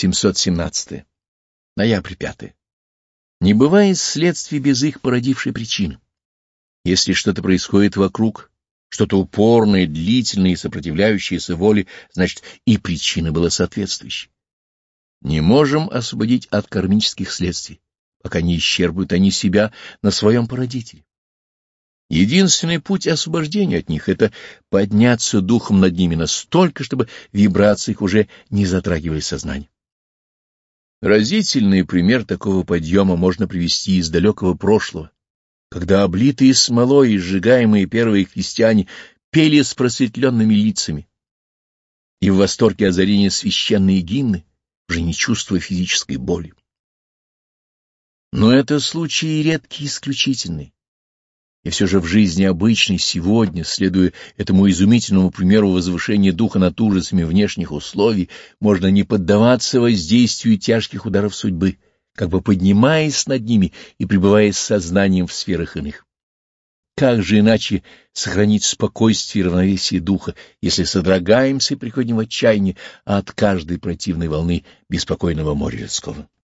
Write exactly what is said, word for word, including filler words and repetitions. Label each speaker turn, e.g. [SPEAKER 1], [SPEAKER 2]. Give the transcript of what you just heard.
[SPEAKER 1] семьсот семнадцатое. Ноябрь пятое. Не бывает следствий без их породившей причины. Если что-то происходит вокруг, что-то упорное, длительное и сопротивляющееся воле, значит, и причина была соответствующей. Не можем освободить от кармических следствий, пока не исчерпают они себя на своем породителе. Единственный путь освобождения от них — это подняться духом над ними настолько, чтобы вибрации их уже не затрагивали сознание. Разительный пример такого подъема можно привести из далекого прошлого, когда облитые смолой и сжигаемые первые христиане пели с просветленными лицами и в восторге озарения священные гимны, уже не чувствуя физической боли. Но это случаи редкие и исключительные. И все же в жизни обычной сегодня, следуя этому изумительному примеру возвышения духа над ужасами внешних условий, можно не поддаваться воздействию тяжких ударов судьбы, как бы поднимаясь над ними и пребывая с сознанием в сферах иных. Как же иначе сохранить спокойствие и равновесие духа, если содрогаемся и приходим в отчаяние от каждой противной волны беспокойного моря людского?